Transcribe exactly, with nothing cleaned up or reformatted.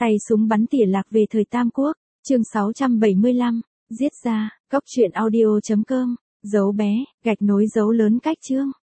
Tay súng bắn tỉa lạc về thời Tam Quốc, chương sáu trăm bảy mươi lăm, giết ra, góc truyện audio chấm com, dấu bé, gạch nối dấu lớn cách chương.